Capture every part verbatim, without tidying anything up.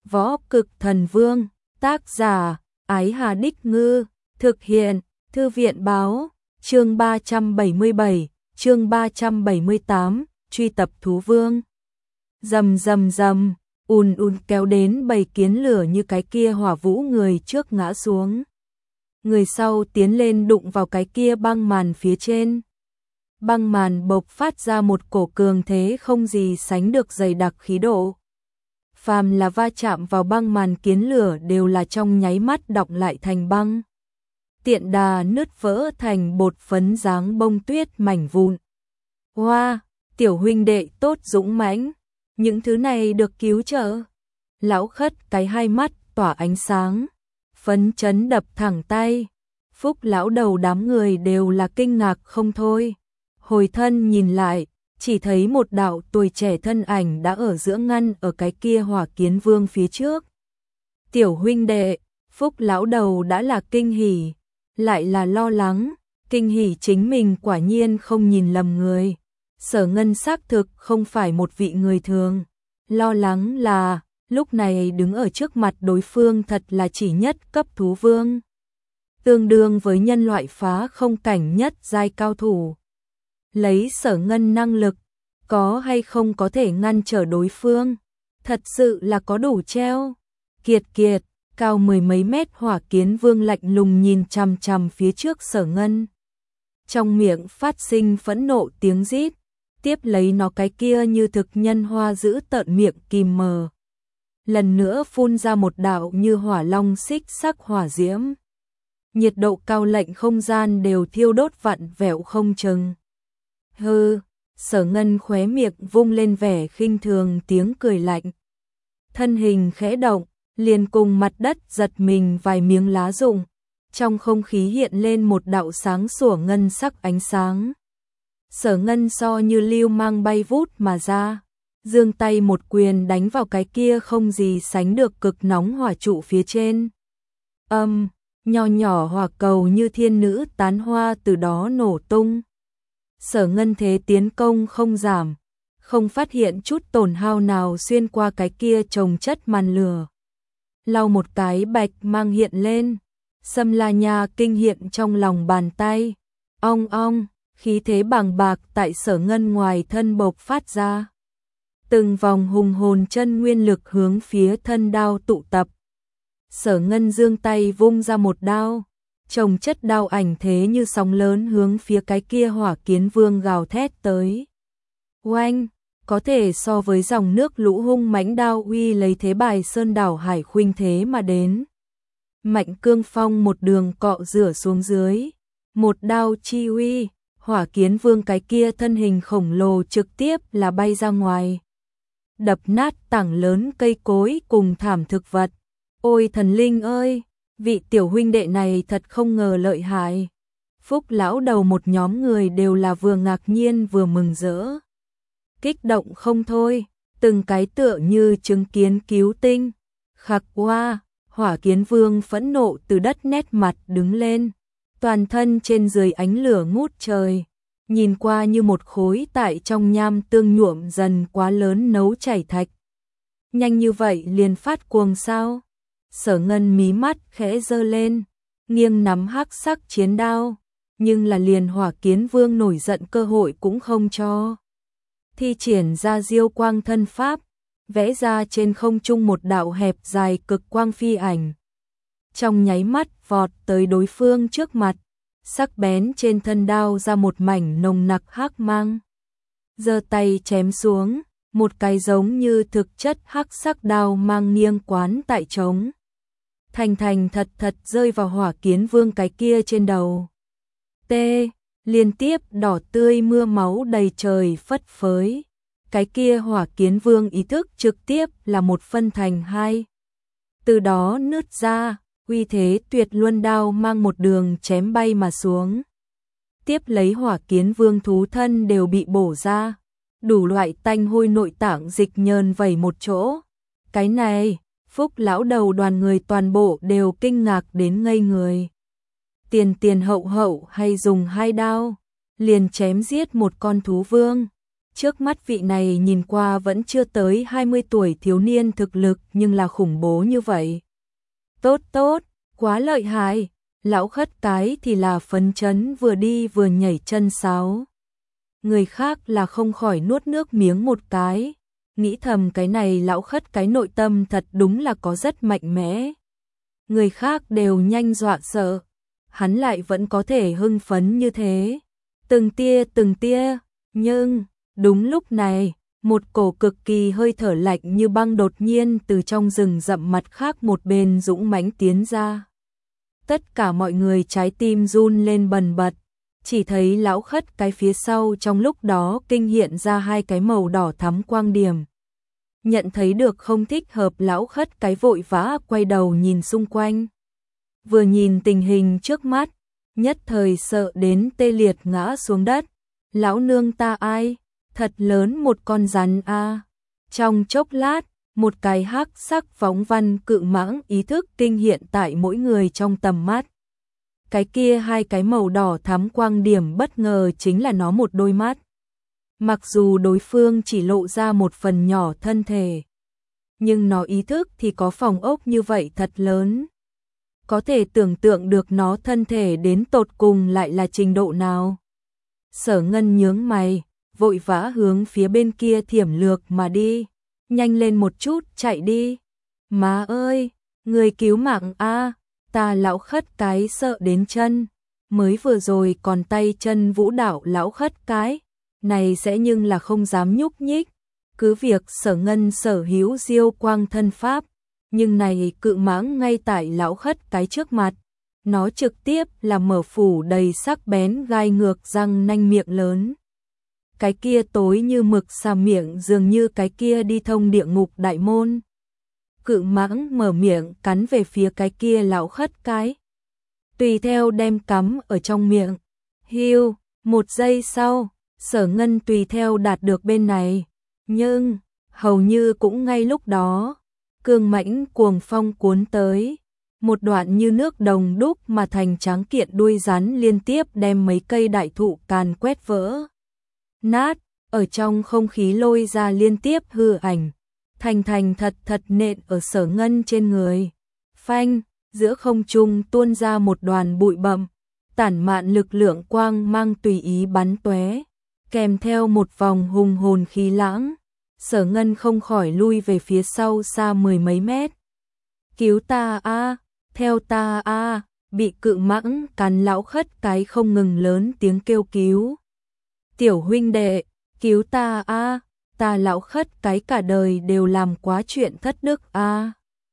Võ Cực Thần Vương, tác giả, Ái Hà Đích Ngư, thực hiện, Thư viện Báo, chương ba trăm bảy mươi bảy, chương ba trăm bảy mươi tám, truy tập thú vương. Rầm rầm rầm, ùn ùn kéo đến bầy kiến lửa như cái kia hỏa vũ, người trước ngã xuống. Người sau tiến lên đụng vào cái kia băng màn phía trên. Băng màn bộc phát ra một cổ cường thế không gì sánh được dày đặc khí độ. Phàm là va chạm vào băng màn kiến lửa đều là trong nháy mắt đọng lại thành băng. Tiện đà nứt vỡ thành bột phấn dáng bông tuyết mảnh vụn. Hoa, tiểu huynh đệ tốt dũng mãnh, những thứ này được cứu trợ. Lão Khất cái hai mắt tỏa ánh sáng, phấn chấn đập thẳng tay. Phúc lão đầu đám người đều là kinh ngạc không thôi. Hồi thân nhìn lại, chỉ thấy một đạo tuổi trẻ thân ảnh đã ở giữa ngăn ở cái kia hỏa kiến vương phía trước. Tiểu huynh đệ, Phúc lão đầu đã là kinh hỉ, lại là lo lắng. Kinh hỉ chính mình quả nhiên không nhìn lầm người. Sở Ngân xác thực không phải một vị người thường. Lo lắng là, lúc này đứng ở trước mặt đối phương thật là chỉ nhất cấp thú vương. Tương đương với nhân loại phá không cảnh nhất giai cao thủ. Lấy Sở Ngân năng lực, có hay không có thể ngăn trở đối phương, thật sự là có đủ treo. Kiệt kiệt, cao mười mấy mét hỏa kiến vương lạnh lùng nhìn chằm chằm phía trước Sở Ngân. Trong miệng phát sinh phẫn nộ tiếng rít, tiếp lấy nó cái kia như thực nhân hoa giữ tợn miệng kìm mờ. Lần nữa phun ra một đạo như hỏa long xích sắc hỏa diễm. Nhiệt độ cao lệnh không gian đều thiêu đốt vặn vẹo không chừng. Hừ, Sở Ngân khóe miệng vung lên vẻ khinh thường tiếng cười lạnh. Thân hình khẽ động, liền cùng mặt đất giật mình vài miếng lá rụng. Trong không khí hiện lên một đạo sáng sủa ngân sắc ánh sáng. Sở Ngân so như lưu mang bay vút mà ra, giương tay một quyền đánh vào cái kia không gì sánh được cực nóng hỏa trụ phía trên. Âm, nho nhỏ hỏa cầu như thiên nữ tán hoa từ đó nổ tung. Sở Ngân thế tiến công không giảm, không phát hiện chút tổn hao nào xuyên qua cái kia chồng chất màn lửa. Lau một cái bạch mang hiện lên, Sâm La Nha kinh hiện trong lòng bàn tay. Ong ong, khí thế bàng bạc tại Sở Ngân ngoài thân bộc phát ra. Từng vòng hùng hồn chân nguyên lực hướng phía thân đao tụ tập. Sở Ngân giương tay vung ra một đao, chồng chất đao ảnh thế như sóng lớn hướng phía cái kia hỏa kiến vương gào thét tới. Oanh, có thể so với dòng nước lũ hung mãnh đao uy lấy thế bài sơn đảo hải khuynh thế mà đến. Mạnh cương phong một đường cọ rửa xuống dưới, một đao chi uy, hỏa kiến vương cái kia thân hình khổng lồ trực tiếp là bay ra ngoài. Đập nát tảng lớn cây cối cùng thảm thực vật. Ôi thần linh ơi, vị tiểu huynh đệ này thật không ngờ lợi hại. Phúc lão đầu một nhóm người đều là vừa ngạc nhiên vừa mừng rỡ. Kích động không thôi, từng cái tựa như chứng kiến cứu tinh. Khắc qua, hỏa kiến vương phẫn nộ từ đất nét mặt đứng lên. Toàn thân trên dưới ánh lửa ngút trời. Nhìn qua như một khối tại trong nham tương nhuộm dần quá lớn nấu chảy thạch. Nhanh như vậy liền phát cuồng sao? Sở Ngân mí mắt khẽ giơ lên, nghiêng nắm hắc sắc chiến đao, nhưng là liền hỏa kiến vương nổi giận cơ hội cũng không cho. Thi triển ra diêu quang thân pháp, vẽ ra trên không trung một đạo hẹp dài cực quang phi ảnh. Trong nháy mắt vọt tới đối phương trước mặt, sắc bén trên thân đao ra một mảnh nồng nặc hắc mang. Giơ tay chém xuống, một cái giống như thực chất hắc sắc đao mang nghiêng quán tại trống. Thành thành thật thật rơi vào hỏa kiến vương cái kia trên đầu. T, liên tiếp đỏ tươi mưa máu đầy trời phất phới. Cái kia hỏa kiến vương ý thức trực tiếp là một phân thành hai. Từ đó nứt ra, uy thế tuyệt luân đao mang một đường chém bay mà xuống. Tiếp lấy hỏa kiến vương thú thân đều bị bổ ra. Đủ loại tanh hôi nội tạng dịch nhờn vẩy một chỗ. Cái này, Phúc lão đầu đoàn người toàn bộ đều kinh ngạc đến ngây người. Tiền tiền hậu hậu hay dùng hai đao, liền chém giết một con thú vương. Trước mắt vị này nhìn qua vẫn chưa tới hai mươi tuổi thiếu niên thực lực nhưng là khủng bố như vậy. Tốt tốt, quá lợi hại, lão khất cái thì là phấn chấn vừa đi vừa nhảy chân sáo. Người khác là không khỏi nuốt nước miếng một cái, nghĩ thầm cái này lão khất cái nội tâm thật đúng là có rất mạnh mẽ. Người khác đều nhanh dọa sợ, hắn lại vẫn có thể hưng phấn như thế. Từng tia từng tia, nhưng đúng lúc này, một cổ cực kỳ hơi thở lạnh như băng đột nhiên từ trong rừng rậm mặt khác một bên dũng mãnh tiến ra. Tất cả mọi người trái tim run lên bần bật, chỉ thấy lão khất cái phía sau trong lúc đó kinh hiện ra hai cái màu đỏ thắm quang điểm. Nhận thấy được không thích hợp, lão khất cái vội vã quay đầu nhìn xung quanh. Vừa nhìn tình hình trước mắt, nhất thời sợ đến tê liệt ngã xuống đất. Lão nương ta ai? Thật lớn một con rắn a. À. Trong chốc lát, một cái hắc sắc phóng văn cự mãng ý thức kinh hiện tại mỗi người trong tầm mắt. Cái kia hai cái màu đỏ thắm quang điểm bất ngờ chính là nó một đôi mắt. Mặc dù đối phương chỉ lộ ra một phần nhỏ thân thể, nhưng nó ý thức thì có phòng ốc như vậy thật lớn. Có thể tưởng tượng được nó thân thể đến tột cùng lại là trình độ nào. Sở Ngân nhướng mày, vội vã hướng phía bên kia thiểm lược mà đi. Nhanh lên một chút, chạy đi. Má ơi, người cứu mạng a, ta lão khất cái sợ đến chân. Mới vừa rồi còn tay chân vũ đạo lão khất cái, này sẽ nhưng là không dám nhúc nhích. Cứ việc Sở Ngân sở hữu diêu quang thân pháp, nhưng này cự mãng ngay tại lão khất cái trước mặt, nó trực tiếp là mở phủ đầy sắc bén gai ngược răng nanh miệng lớn. Cái kia tối như mực xà miệng dường như cái kia đi thông địa ngục đại môn. Cự mãng mở miệng cắn về phía cái kia lão khất cái, tùy theo đem cắm ở trong miệng. Hiu, một giây sau, Sở Ngân tùy theo đạt được bên này, nhưng hầu như cũng ngay lúc đó, cương mãnh cuồng phong cuốn tới, một đoạn như nước đồng đúc mà thành tráng kiện đuôi rắn liên tiếp đem mấy cây đại thụ càn quét vỡ nát, ở trong không khí lôi ra liên tiếp hư ảnh, thành thành thật thật nện ở Sở Ngân trên người. Phanh, giữa không trung tuôn ra một đoàn bụi bặm, tản mạn lực lượng quang mang tùy ý bắn tóe, kèm theo một vòng hùng hồn khí lãng. Sở Ngân không khỏi lui về phía sau xa mười mấy mét. Cứu ta a, theo ta a, bị cự mãng cắn lão khất cái không ngừng lớn tiếng kêu cứu. Tiểu huynh đệ, cứu ta a, ta lão khất cái cả đời đều làm quá chuyện thất đức a.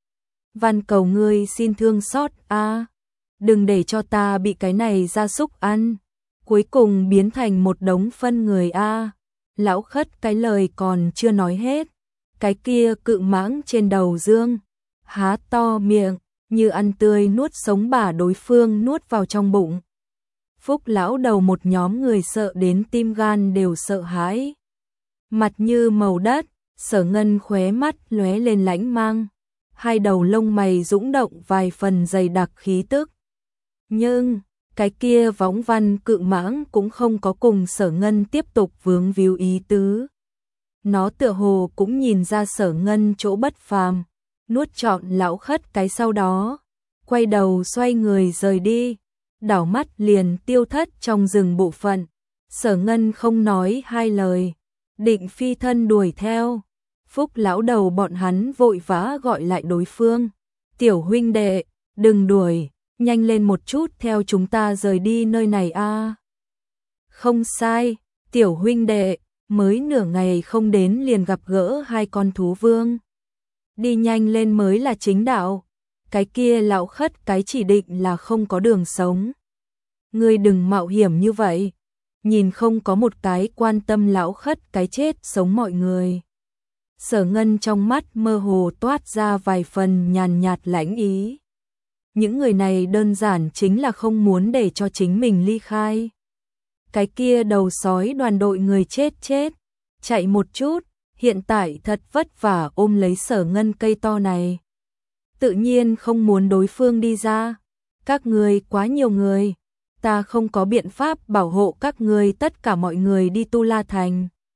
Van cầu ngươi xin thương xót a, đừng để cho ta bị cái này gia súc ăn, cuối cùng biến thành một đống phân người a. Lão khất cái lời còn chưa nói hết, cái kia cự mãng trên đầu dương, há to miệng, như ăn tươi nuốt sống bả đối phương nuốt vào trong bụng. Phúc lão đầu một nhóm người sợ đến tim gan đều sợ hãi. Mặt như màu đất, Sở Ngân khóe mắt lóe lên lãnh mang, hai đầu lông mày dũng động vài phần dày đặc khí tức. Nhưng cái kia võng văn cự mãng cũng không có cùng Sở Ngân tiếp tục vướng víu ý tứ. Nó tựa hồ cũng nhìn ra Sở Ngân chỗ bất phàm, nuốt trọn lão khất cái sau đó, quay đầu xoay người rời đi, đảo mắt liền tiêu thất trong rừng bộ phận. Sở Ngân không nói hai lời, định phi thân đuổi theo. Phúc lão đầu bọn hắn vội vã gọi lại đối phương. Tiểu huynh đệ, đừng đuổi, nhanh lên một chút theo chúng ta rời đi nơi này a. À. Không sai, tiểu huynh đệ, mới nửa ngày không đến liền gặp gỡ hai con thú vương. Đi nhanh lên mới là chính đạo, cái kia lão khất cái chỉ định là không có đường sống. Ngươi đừng mạo hiểm như vậy, nhìn không có một cái quan tâm lão khất cái chết sống mọi người. Sở Ngân trong mắt mơ hồ toát ra vài phần nhàn nhạt lãnh ý. Những người này đơn giản chính là không muốn để cho chính mình ly khai. Cái kia đầu sói đoàn đội người chết chết, chạy một chút, hiện tại thật vất vả ôm lấy Sở Ngân cây to này. Tự nhiên không muốn đối phương đi ra. Các người quá nhiều người, ta không có biện pháp bảo hộ các người, tất cả mọi người đi Tu La Thành.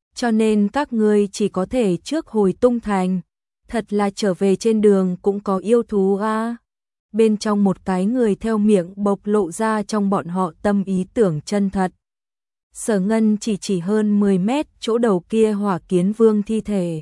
cho nên các ngươi chỉ có thể trước hồi tung thành. Thật là trở về trên đường cũng có yêu thú a. À. Bên trong một cái người theo miệng bộc lộ ra trong bọn họ tâm ý tưởng chân thật. Sở Ngân chỉ chỉ hơn mười mét chỗ đầu kia Hỏa Kiến Vương thi thể.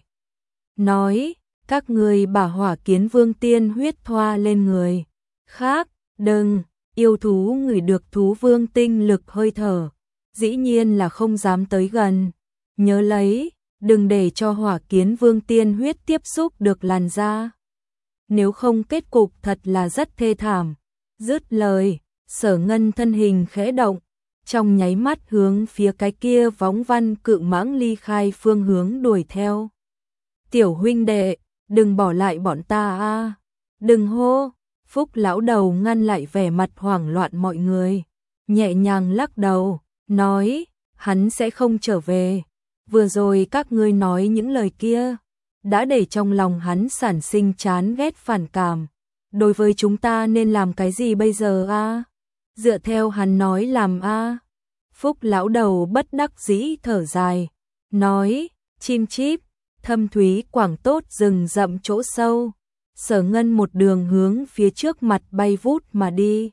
Nói, các ngươi bà Hỏa Kiến Vương tiên huyết thoa lên người. Khác, đừng, yêu thú ngửi được thú vương tinh lực hơi thở. Dĩ nhiên là không dám tới gần. Nhớ lấy, đừng để cho Hỏa Kiến Vương tiên huyết tiếp xúc được làn da. Nếu không kết cục thật là rất thê thảm. Dứt lời, Sở Ngân thân hình khẽ động, trong nháy mắt hướng phía cái kia võng văn cự mãng ly khai phương hướng đuổi theo. Tiểu huynh đệ, đừng bỏ lại bọn ta a. Đừng hô. Phúc lão đầu ngăn lại vẻ mặt hoảng loạn mọi người, nhẹ nhàng lắc đầu, nói, hắn sẽ không trở về. Vừa rồi các ngươi nói những lời kia, đã để trong lòng hắn sản sinh chán ghét phản cảm. Đối với chúng ta nên làm cái gì bây giờ a? Dựa theo hắn nói làm a. Phúc lão đầu bất đắc dĩ thở dài, nói, chim chíp, thâm thúy quảng tốt rừng rậm chỗ sâu. Sở Ngân một đường hướng phía trước mặt bay vút mà đi.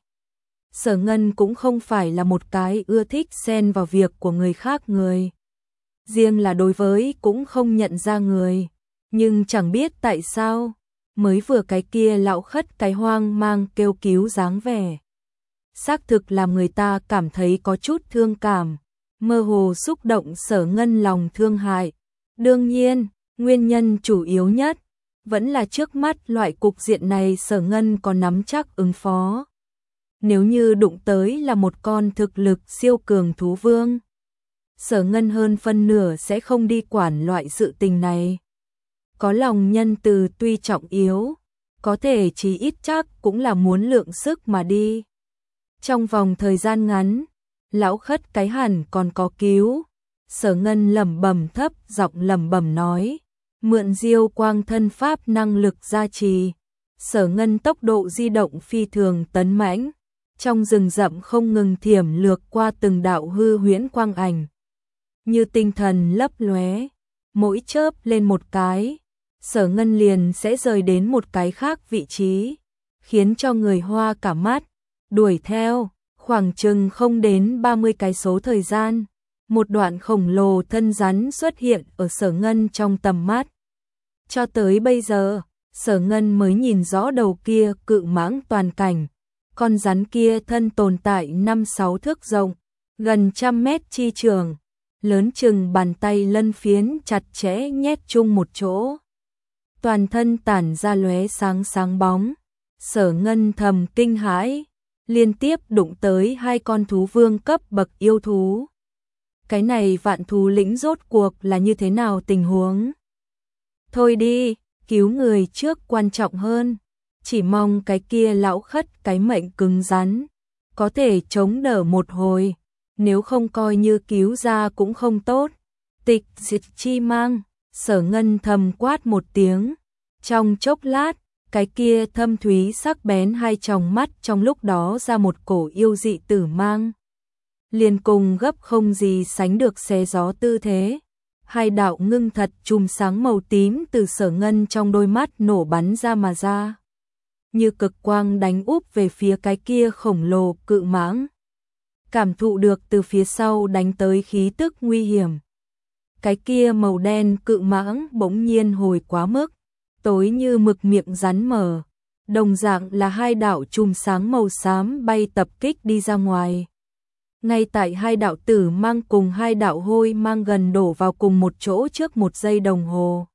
Sở Ngân cũng không phải là một cái ưa thích xen vào việc của người khác người. Riêng là đối với cũng không nhận ra người. Nhưng chẳng biết tại sao, mới vừa cái kia lão khất cái hoang mang kêu cứu dáng vẻ. Xác thực làm người ta cảm thấy có chút thương cảm, mơ hồ xúc động Sở Ngân lòng thương hại. Đương nhiên, nguyên nhân chủ yếu nhất vẫn là trước mắt loại cục diện này Sở Ngân có nắm chắc ứng phó. Nếu như đụng tới là một con thực lực siêu cường thú vương, Sở Ngân hơn phân nửa sẽ không đi quản loại sự tình này. Có lòng nhân từ tuy trọng yếu, có thể chí ít chắc cũng là muốn lượng sức mà đi. Trong vòng thời gian ngắn, lão khất cái hẳn còn có cứu. Sở Ngân lẩm bẩm thấp giọng lẩm bẩm nói, mượn diêu quang thân pháp năng lực gia trì. Sở Ngân tốc độ di động phi thường tấn mãnh, trong rừng rậm không ngừng thiểm lược qua từng đạo hư huyễn quang ảnh. Như tinh thần lấp lóe, mỗi chớp lên một cái, Sở Ngân liền sẽ rời đến một cái khác vị trí, khiến cho người hoa cả mắt. Đuổi theo, khoảng chừng không đến ba mươi cái số thời gian, một đoạn khổng lồ thân rắn xuất hiện ở Sở Ngân trong tầm mắt. Cho tới bây giờ, Sở Ngân mới nhìn rõ đầu kia cự mãng toàn cảnh. Con rắn kia thân tồn tại năm sáu thước rộng, gần trăm mét chi trường, lớn chừng bàn tay lân phiến chặt chẽ nhét chung một chỗ. Toàn thân tản ra lóe sáng sáng bóng. Sở Ngân thầm kinh hãi, liên tiếp đụng tới hai con thú vương cấp bậc yêu thú. Cái này vạn thú lĩnh rốt cuộc là như thế nào tình huống? Thôi đi, cứu người trước quan trọng hơn. Chỉ mong cái kia lão khất cái mệnh cứng rắn, có thể chống đỡ một hồi, nếu không coi như cứu ra cũng không tốt. Tịch diệt chi mang, Sở Ngân thầm quát một tiếng. Trong chốc lát, cái kia thâm thúy sắc bén hai tròng mắt trong lúc đó ra một cổ yêu dị tử mang. Liền cùng gấp không gì sánh được xé gió tư thế. Hai đạo ngưng thật chùm sáng màu tím từ Sở Ngân trong đôi mắt nổ bắn ra mà ra. Như cực quang đánh úp về phía cái kia khổng lồ cự mãng. Cảm thụ được từ phía sau đánh tới khí tức nguy hiểm. Cái kia màu đen cự mãng bỗng nhiên hồi quá mức, tối như mực miệng rắn mở. Đồng dạng là hai đạo chùm sáng màu xám bay tập kích đi ra ngoài. Ngay tại hai đạo tử mang cùng hai đạo hôi mang gần đổ vào cùng một chỗ trước một giây đồng hồ.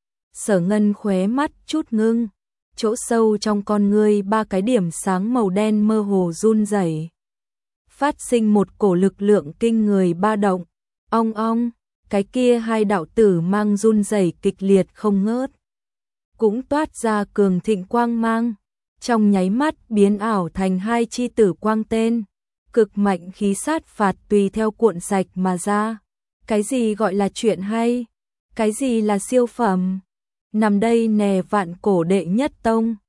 Sở Ngân khóe mắt chút ngưng, chỗ sâu trong con ngươi ba cái điểm sáng màu đen mơ hồ run rẩy, phát sinh một cổ lực lượng kinh người ba động. Ong ong, cái kia hai đạo tử mang run rẩy kịch liệt không ngớt, cũng toát ra cường thịnh quang mang, trong nháy mắt biến ảo thành hai chi tử quang tên. Cực mạnh khí sát phạt tùy theo cuộn sạch mà ra. Cái gì gọi là chuyện hay? Cái gì là siêu phẩm? Nằm đây nè vạn cổ đệ nhất tông.